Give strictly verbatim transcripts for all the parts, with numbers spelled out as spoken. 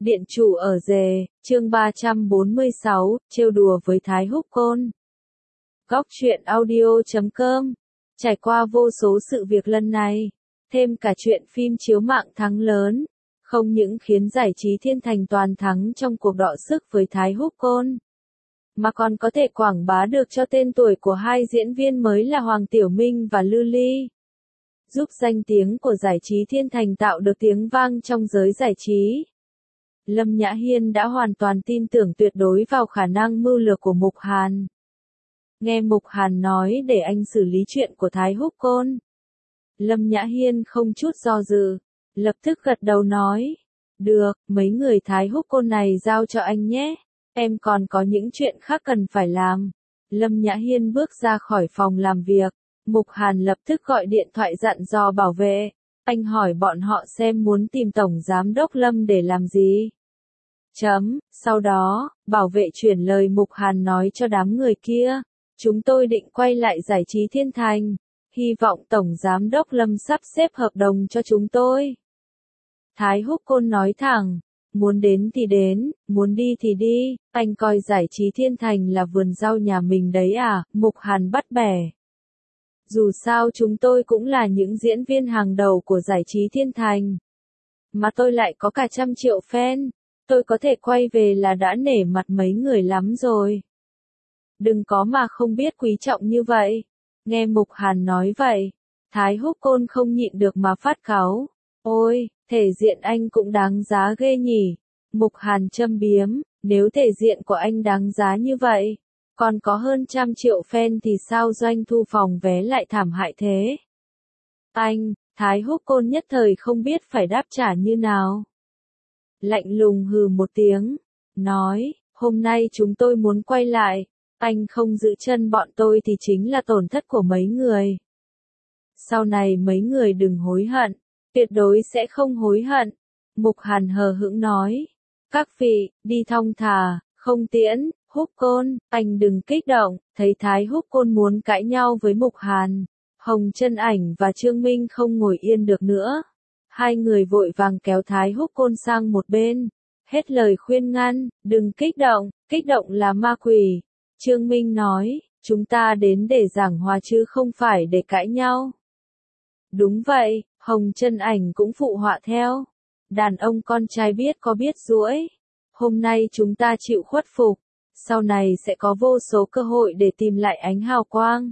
Điện chủ ở rề, chương ba trăm bốn mươi sáu, trêu đùa với Thái Húc Côn. Góc truyện audio chấm com. Trải qua vô số sự việc lần này, thêm cả chuyện phim chiếu mạng thắng lớn, không những khiến giải trí thiên thành toàn thắng trong cuộc đọ sức với Thái Húc Côn, mà còn có thể quảng bá được cho tên tuổi của hai diễn viên mới là Hoàng Tiểu Minh và Lư Ly, giúp danh tiếng của giải trí thiên thành tạo được tiếng vang trong giới giải trí. Lâm Nhã Hiên đã hoàn toàn tin tưởng tuyệt đối vào khả năng mưu lược của Mục Hàn. Nghe Mục Hàn nói để anh xử lý chuyện của Thái Húc Côn, Lâm Nhã Hiên không chút do dự, lập tức gật đầu nói, được, mấy người Thái Húc Côn này giao cho anh nhé, em còn có những chuyện khác cần phải làm. Lâm Nhã Hiên bước ra khỏi phòng làm việc, Mục Hàn lập tức gọi điện thoại dặn dò bảo vệ. Anh hỏi bọn họ xem muốn tìm Tổng Giám đốc Lâm để làm gì. Chấm, sau đó, bảo vệ chuyển lời Mục Hàn nói cho đám người kia. Chúng tôi định quay lại giải trí thiên thành. Hy vọng Tổng Giám đốc Lâm sắp xếp hợp đồng cho chúng tôi. Thái Húc Côn nói thẳng, muốn đến thì đến, muốn đi thì đi, anh coi giải trí thiên thành là vườn rau nhà mình đấy à, Mục Hàn bắt bẻ. Dù sao chúng tôi cũng là những diễn viên hàng đầu của giải trí thiên thành. Mà tôi lại có cả trăm triệu fan. Tôi có thể quay về là đã nể mặt mấy người lắm rồi. Đừng có mà không biết quý trọng như vậy. Nghe Mục Hàn nói vậy, Thái Húc Côn không nhịn được mà phát cáu. Ôi, thể diện anh cũng đáng giá ghê nhỉ. Mục Hàn châm biếm, nếu thể diện của anh đáng giá như vậy, còn có hơn trăm triệu fan thì sao doanh thu phòng vé lại thảm hại thế? Anh, Thái Húc Côn nhất thời không biết phải đáp trả như nào. Lạnh lùng hừ một tiếng, nói, hôm nay chúng tôi muốn quay lại, anh không giữ chân bọn tôi thì chính là tổn thất của mấy người. Sau này mấy người đừng hối hận, tuyệt đối sẽ không hối hận. Mục Hàn hờ hững nói, các vị, đi thong thả, không tiễn. Húc Côn, anh đừng kích động, thấy Thái Húc Côn muốn cãi nhau với Mục Hàn. Hồng Chân Ảnh và Trương Minh không ngồi yên được nữa. Hai người vội vàng kéo Thái Húc Côn sang một bên. Hết lời khuyên ngăn, đừng kích động, kích động là ma quỷ. Trương Minh nói, chúng ta đến để giảng hòa chứ không phải để cãi nhau. Đúng vậy, Hồng Chân Ảnh cũng phụ họa theo. Đàn ông con trai biết có biết duỗi. Hôm nay chúng ta chịu khuất phục. Sau này sẽ có vô số cơ hội để tìm lại ánh hào quang.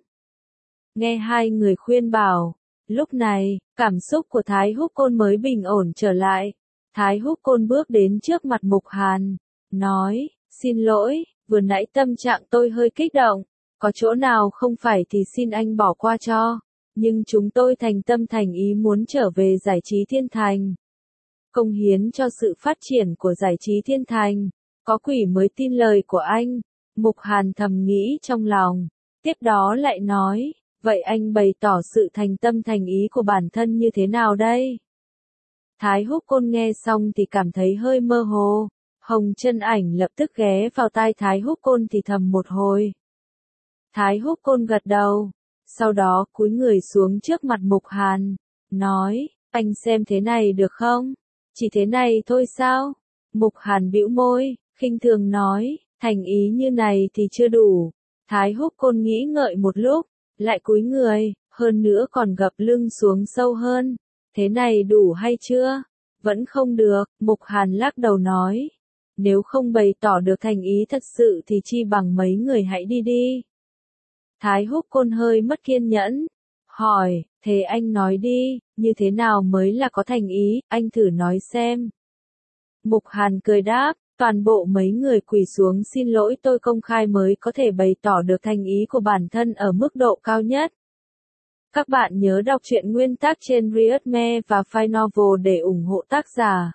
Nghe hai người khuyên bảo, lúc này, cảm xúc của Thái Húc Côn mới bình ổn trở lại. Thái Húc Côn bước đến trước mặt Mục Hàn, nói, xin lỗi, vừa nãy tâm trạng tôi hơi kích động, có chỗ nào không phải thì xin anh bỏ qua cho, nhưng chúng tôi thành tâm thành ý muốn trở về giải trí thiên thành. Công hiến cho sự phát triển của giải trí thiên thành. Có quỷ mới tin lời của anh, Mục Hàn thầm nghĩ trong lòng, tiếp đó lại nói, vậy anh bày tỏ sự thành tâm thành ý của bản thân như thế nào đây? Thái Húc Côn nghe xong thì cảm thấy hơi mơ hồ, Hồng Chân Ảnh lập tức ghé vào tai Thái Húc Côn thì thầm một hồi. Thái Húc Côn gật đầu, sau đó cúi người xuống trước mặt Mục Hàn, nói, anh xem thế này được không? Chỉ thế này thôi sao? Mục Hàn bĩu môi, khinh thường nói, thành ý như này thì chưa đủ. Thái Húc Côn nghĩ ngợi một lúc, lại cúi người, hơn nữa còn gập lưng xuống sâu hơn. Thế này đủ hay chưa? Vẫn không được, Mục Hàn lắc đầu nói. Nếu không bày tỏ được thành ý thật sự thì chi bằng mấy người hãy đi đi. Thái Húc Côn hơi mất kiên nhẫn, hỏi, thế anh nói đi, như thế nào mới là có thành ý, anh thử nói xem. Mục Hàn cười đáp, toàn bộ mấy người quỳ xuống xin lỗi tôi công khai mới có thể bày tỏ được thành ý của bản thân ở mức độ cao nhất. Các bạn nhớ đọc truyện nguyên tác trên Readme và File Novel để ủng hộ tác giả.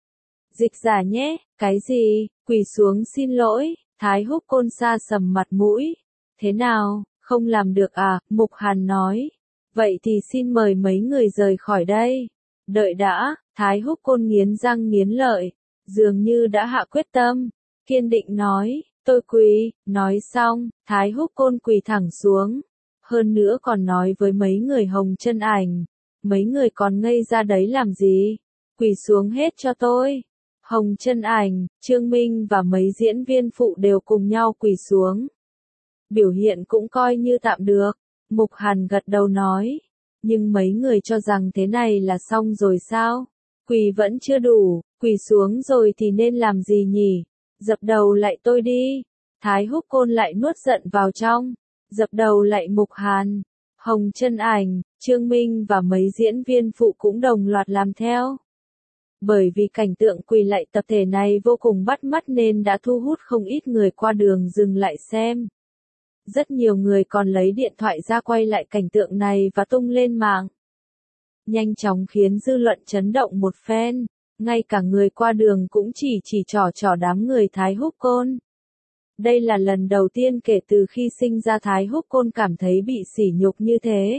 Dịch giả nhé, cái gì, quỳ xuống xin lỗi, Thái Húc Côn sa sầm mặt mũi. Thế nào, không làm được à, Mục Hàn nói. Vậy thì xin mời mấy người rời khỏi đây. Đợi đã, Thái Húc Côn nghiến răng nghiến lợi. Dường như đã hạ quyết tâm, kiên định nói, tôi quỳ, nói xong, Thái Húc Côn quỳ thẳng xuống, hơn nữa còn nói với mấy người Hồng Chân Ảnh, mấy người còn ngây ra đấy làm gì, quỳ xuống hết cho tôi. Hồng Chân Ảnh, Trương Minh và mấy diễn viên phụ đều cùng nhau quỳ xuống. Biểu hiện cũng coi như tạm được, Mục Hàn gật đầu nói. Nhưng mấy người cho rằng thế này là xong rồi sao? Quỳ vẫn chưa đủ, quỳ xuống rồi thì nên làm gì nhỉ? Dập đầu lại tôi đi. Thái Húc Côn lại nuốt giận vào trong. Dập đầu lại Mục Hàn. Hồng Chân Ảnh, Trương Minh và mấy diễn viên phụ cũng đồng loạt làm theo. Bởi vì cảnh tượng quỳ lạy tập thể này vô cùng bắt mắt nên đã thu hút không ít người qua đường dừng lại xem. Rất nhiều người còn lấy điện thoại ra quay lại cảnh tượng này và tung lên mạng. Nhanh chóng khiến dư luận chấn động một phen, ngay cả người qua đường cũng chỉ chỉ trỏ trỏ đám người Thái Húc Côn. Đây là lần đầu tiên kể từ khi sinh ra Thái Húc Côn cảm thấy bị sỉ nhục như thế.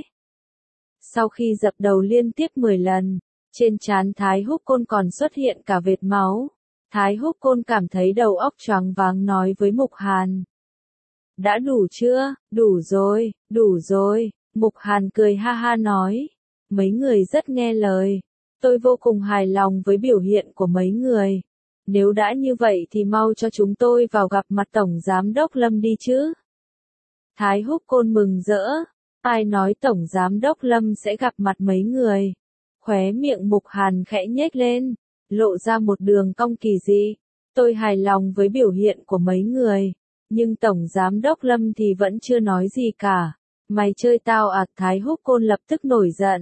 Sau khi dập đầu liên tiếp mười lần, trên trán Thái Húc Côn còn xuất hiện cả vệt máu. Thái Húc Côn cảm thấy đầu óc choáng váng nói với Mục Hàn. Đã đủ chưa? Đủ rồi, đủ rồi. Mục Hàn cười ha ha nói. Mấy người rất nghe lời. Tôi vô cùng hài lòng với biểu hiện của mấy người. Nếu đã như vậy thì mau cho chúng tôi vào gặp mặt Tổng Giám đốc Lâm đi chứ. Thái Húc Côn mừng rỡ. Ai nói Tổng Giám đốc Lâm sẽ gặp mặt mấy người? Khóe miệng Mục Hàn khẽ nhếch lên, lộ ra một đường cong kỳ dị. Tôi hài lòng với biểu hiện của mấy người. Nhưng Tổng Giám đốc Lâm thì vẫn chưa nói gì cả. Mày chơi tao à? Thái Húc Côn lập tức nổi giận.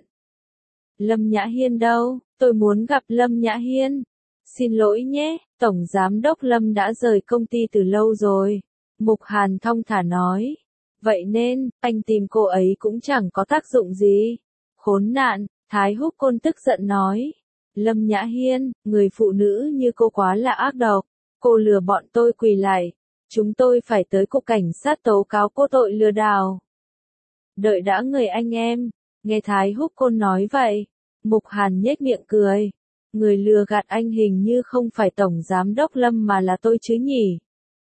Lâm Nhã Hiên đâu? Tôi muốn gặp Lâm Nhã Hiên. Xin lỗi nhé, Tổng Giám đốc Lâm đã rời công ty từ lâu rồi. Mục Hàn thong thả nói. Vậy nên, anh tìm cô ấy cũng chẳng có tác dụng gì. Khốn nạn, Thái Húc Côn tức giận nói. Lâm Nhã Hiên, người phụ nữ như cô quá là ác độc. Cô lừa bọn tôi quỳ lại. Chúng tôi phải tới cục cảnh sát tố cáo cô tội lừa đảo. Đợi đã người anh em. Nghe Thái Húc Côn nói vậy, Mục Hàn nhếch miệng cười. Người lừa gạt anh hình như không phải Tổng Giám đốc Lâm mà là tôi chứ nhỉ?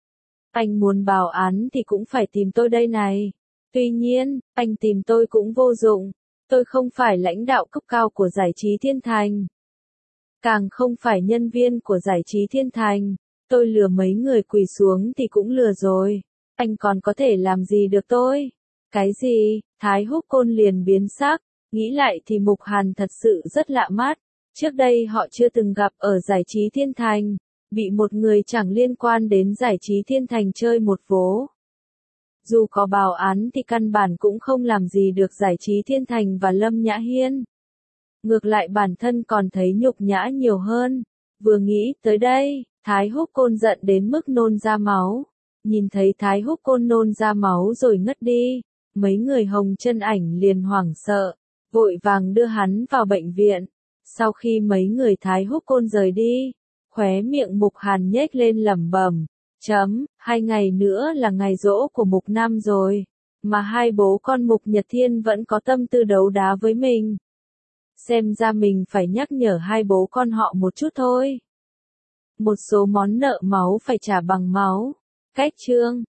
Anh muốn báo án thì cũng phải tìm tôi đây này. Tuy nhiên, anh tìm tôi cũng vô dụng. Tôi không phải lãnh đạo cấp cao của Giải trí Thiên Thành. Càng không phải nhân viên của Giải trí Thiên Thành. Tôi lừa mấy người quỳ xuống thì cũng lừa rồi. Anh còn có thể làm gì được tôi? Cái gì? Thái Húc Côn liền biến sắc. Nghĩ lại thì Mục Hàn thật sự rất lạ mắt. Trước đây họ chưa từng gặp ở Giải trí Thiên Thành. Bị một người chẳng liên quan đến Giải trí Thiên Thành chơi một vố. Dù có báo án thì căn bản cũng không làm gì được Giải trí Thiên Thành và Lâm Nhã Hiên. Ngược lại bản thân còn thấy nhục nhã nhiều hơn. Vừa nghĩ tới đây, Thái Húc Côn giận đến mức nôn ra máu. Nhìn thấy Thái Húc Côn nôn ra máu rồi ngất đi. Mấy người Hồng Chân Ảnh liền hoảng sợ, vội vàng đưa hắn vào bệnh viện. Sau khi mấy người Thái Húc Côn rời đi, khóe miệng Mục Hàn nhếch lên lẩm bẩm. Chấm, hai ngày nữa là ngày giỗ của Mục Nam rồi. Mà hai bố con Mục Nhật Thiên vẫn có tâm tư đấu đá với mình. Xem ra mình phải nhắc nhở hai bố con họ một chút thôi. Một số món nợ máu phải trả bằng máu. Cách chương